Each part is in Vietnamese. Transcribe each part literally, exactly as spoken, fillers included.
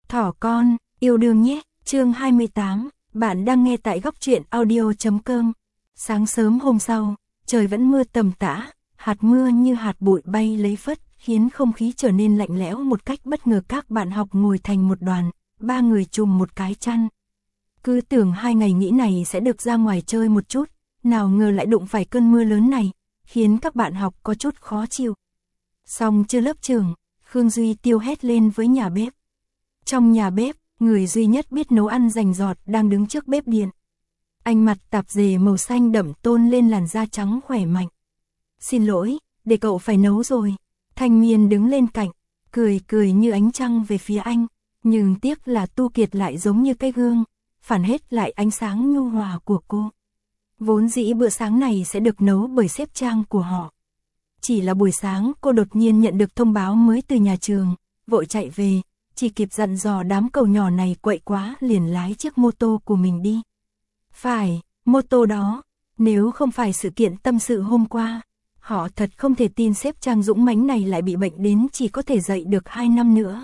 Thỏ con, yêu đương nhé, chương hai mươi tám, bạn đang nghe tại góc truyện audio chấm com. Sáng sớm hôm sau, trời vẫn mưa tầm tã, hạt mưa như hạt bụi bay lấy phất, khiến không khí trở nên lạnh lẽo một cách bất ngờ. Các bạn học ngồi thành một đoàn, ba người chùm một cái chăn. Cứ tưởng hai ngày nghỉ này sẽ được ra ngoài chơi một chút, nào ngờ lại đụng phải cơn mưa lớn này, khiến các bạn học có chút khó chịu. Xong chưa lớp trường, Khương Duy Tiêu hét lên với nhà bếp. Trong nhà bếp, người duy nhất biết nấu ăn rành rọt đang đứng trước bếp điện. Anh mặt tạp dề màu xanh đậm tôn lên làn da trắng khỏe mạnh. Xin lỗi, để cậu phải nấu rồi. Thanh Miên đứng lên cạnh, cười cười như ánh trăng về phía anh. Nhưng tiếc là Tu Kiệt lại giống như cái gương, phản hết lại ánh sáng nhu hòa của cô. Vốn dĩ bữa sáng này sẽ được nấu bởi sếp Trang của họ. Chỉ là buổi sáng cô đột nhiên nhận được thông báo mới từ nhà trường, vội chạy về, chỉ kịp dặn dò đám cậu nhỏ này quậy quá liền lái chiếc mô tô của mình đi. Phải, mô tô đó, nếu không phải sự kiện tâm sự hôm qua, họ thật không thể tin sếp Trang dũng mãnh này lại bị bệnh đến chỉ có thể dậy được hai năm nữa.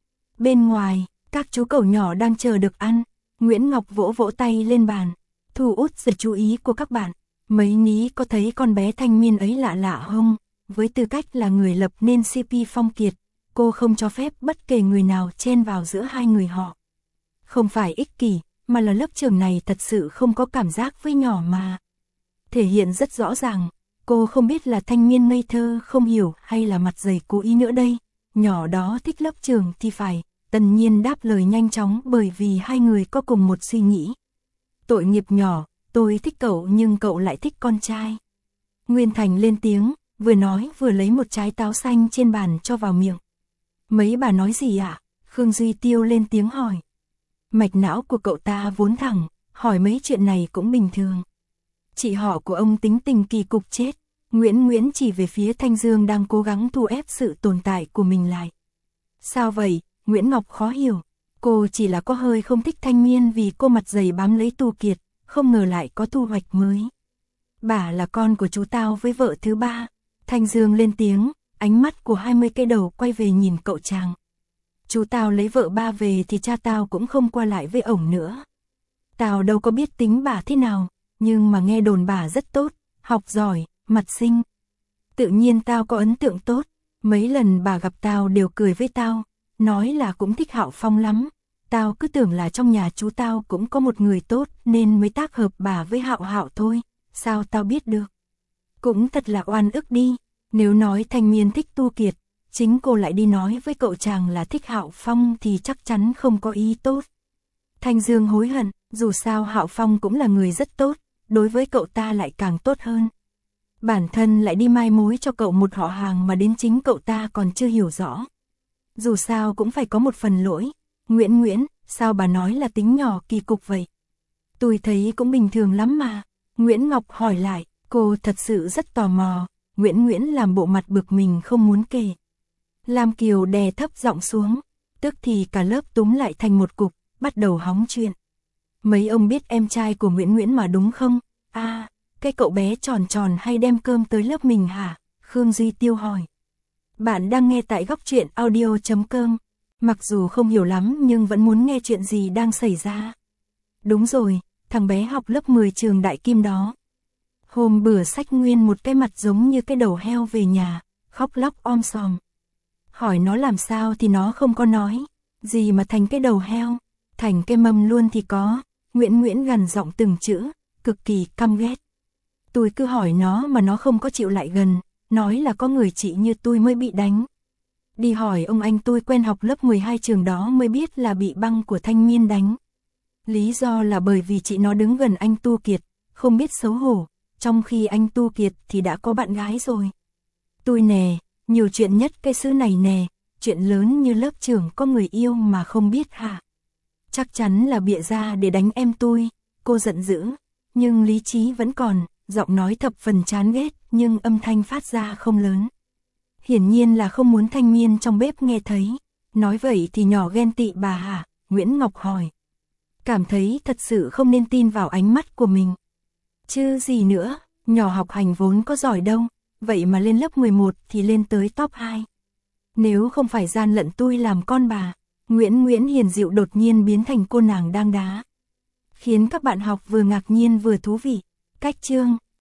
Bên ngoài, các chú cậu nhỏ đang chờ được ăn, Nguyễn Ngọc vỗ vỗ tay lên bàn, thu hút sự chú ý của các bạn. Mấy ní có thấy con bé Thanh Miên ấy lạ lạ không? Với tư cách là người lập nên xê pê Phong Kiệt, cô không cho phép bất kể người nào chen vào giữa hai người họ. Không phải ích kỷ, mà là lớp trường này thật sự không có cảm giác với nhỏ mà. Thể hiện rất rõ ràng, cô không biết là Thanh Miên ngây thơ không hiểu hay là mặt dày cố ý nữa đây. Nhỏ đó thích lớp trường thì phải, Tần Nhiên đáp lời nhanh chóng bởi vì hai người có cùng một suy nghĩ. Tội nghiệp nhỏ, tôi thích cậu nhưng cậu lại thích con trai. Nguyên Thành lên tiếng, vừa nói vừa lấy một trái táo xanh trên bàn cho vào miệng. Mấy bà nói gì ạ? À? Khương Duy Tiêu lên tiếng hỏi. Mạch não của cậu ta vốn thẳng, hỏi mấy chuyện này cũng bình thường. Chị họ của ông tính tình kỳ cục chết. Nguyễn Nguyễn chỉ về phía Thanh Dương đang cố gắng thu ép sự tồn tại của mình lại. Sao vậy? Nguyễn Ngọc khó hiểu. Cô chỉ là có hơi không thích Thanh Miên vì cô mặt dày bám lấy Tu Kiệt, không ngờ lại có thu hoạch mới. Bà là con của chú tao với vợ thứ ba. Thanh Dương lên tiếng, ánh mắt của hai mươi cây đầu quay về nhìn cậu chàng. Chú tao lấy vợ ba về thì cha tao cũng không qua lại với ổng nữa. Tao đâu có biết tính bà thế nào, nhưng mà nghe đồn bà rất tốt, học giỏi, mặt xinh. Tự nhiên tao có ấn tượng tốt, mấy lần bà gặp tao đều cười với tao, nói là cũng thích Hạo Phong lắm. Tao cứ tưởng là trong nhà chú tao cũng có một người tốt nên mới tác hợp bà với Hạo Hạo thôi, sao tao biết được. Cũng thật là oan ức đi, nếu nói Thanh Miên thích Tu Kiệt, chính cô lại đi nói với cậu chàng là thích Hạo Phong thì chắc chắn không có ý tốt. Thanh Dương hối hận, dù sao Hạo Phong cũng là người rất tốt, đối với cậu ta lại càng tốt hơn. Bản thân lại đi mai mối cho cậu một họ hàng mà đến chính cậu ta còn chưa hiểu rõ. Dù sao cũng phải có một phần lỗi. Nguyễn Nguyễn, sao bà nói là tính nhỏ kỳ cục vậy? Tôi thấy cũng bình thường lắm mà. Nguyễn Ngọc hỏi lại, cô thật sự rất tò mò. Nguyễn Nguyễn làm bộ mặt bực mình không muốn kể. Lam Kiều đè thấp giọng xuống, tức thì cả lớp túm lại thành một cục, bắt đầu hóng chuyện. Mấy ông biết em trai của Nguyễn Nguyễn mà đúng không? À, cái cậu bé tròn tròn hay đem cơm tới lớp mình hả? Khương Duy Tiêu hỏi. Bạn đang nghe tại góc truyện audio chấm com. Mặc dù không hiểu lắm nhưng vẫn muốn nghe chuyện gì đang xảy ra. Đúng rồi, thằng bé học lớp mười trường Đại Kim đó. Hôm bữa xách nguyên một cái mặt giống như cái đầu heo về nhà, khóc lóc om sòm. Hỏi nó làm sao thì nó không có nói, gì mà thành cái đầu heo, thành cái mâm luôn thì có. Nguyễn Nguyễn gằn giọng từng chữ, cực kỳ căm ghét. Tôi cứ hỏi nó mà nó không có chịu lại gần, nói là có người chị như tôi mới bị đánh. Đi hỏi ông anh tôi quen học lớp mười hai trường đó mới biết là bị băng của Thanh Miên đánh. Lý do là bởi vì chị nó đứng gần anh Tu Kiệt, không biết xấu hổ, trong khi anh Tu Kiệt thì đã có bạn gái rồi. Tôi nè, nhiều chuyện nhất cái xứ này nè, chuyện lớn như lớp trưởng có người yêu mà không biết hả? Chắc chắn là bịa ra để đánh em tôi. Cô giận dữ, nhưng lý trí vẫn còn, giọng nói thập phần chán ghét nhưng âm thanh phát ra không lớn. Hiển nhiên là không muốn Thanh Miên trong bếp nghe thấy. Nói vậy thì nhỏ ghen tị bà hả? Nguyễn Ngọc hỏi. Cảm thấy thật sự không nên tin vào ánh mắt của mình. Chứ gì nữa, nhỏ học hành vốn có giỏi đâu, vậy mà lên lớp mười một thì lên tới top hai. Nếu không phải gian lận tôi làm con bà, Nguyễn Nguyễn hiền dịu đột nhiên biến thành cô nàng đang đá. Khiến các bạn học vừa ngạc nhiên vừa thú vị. Cách chương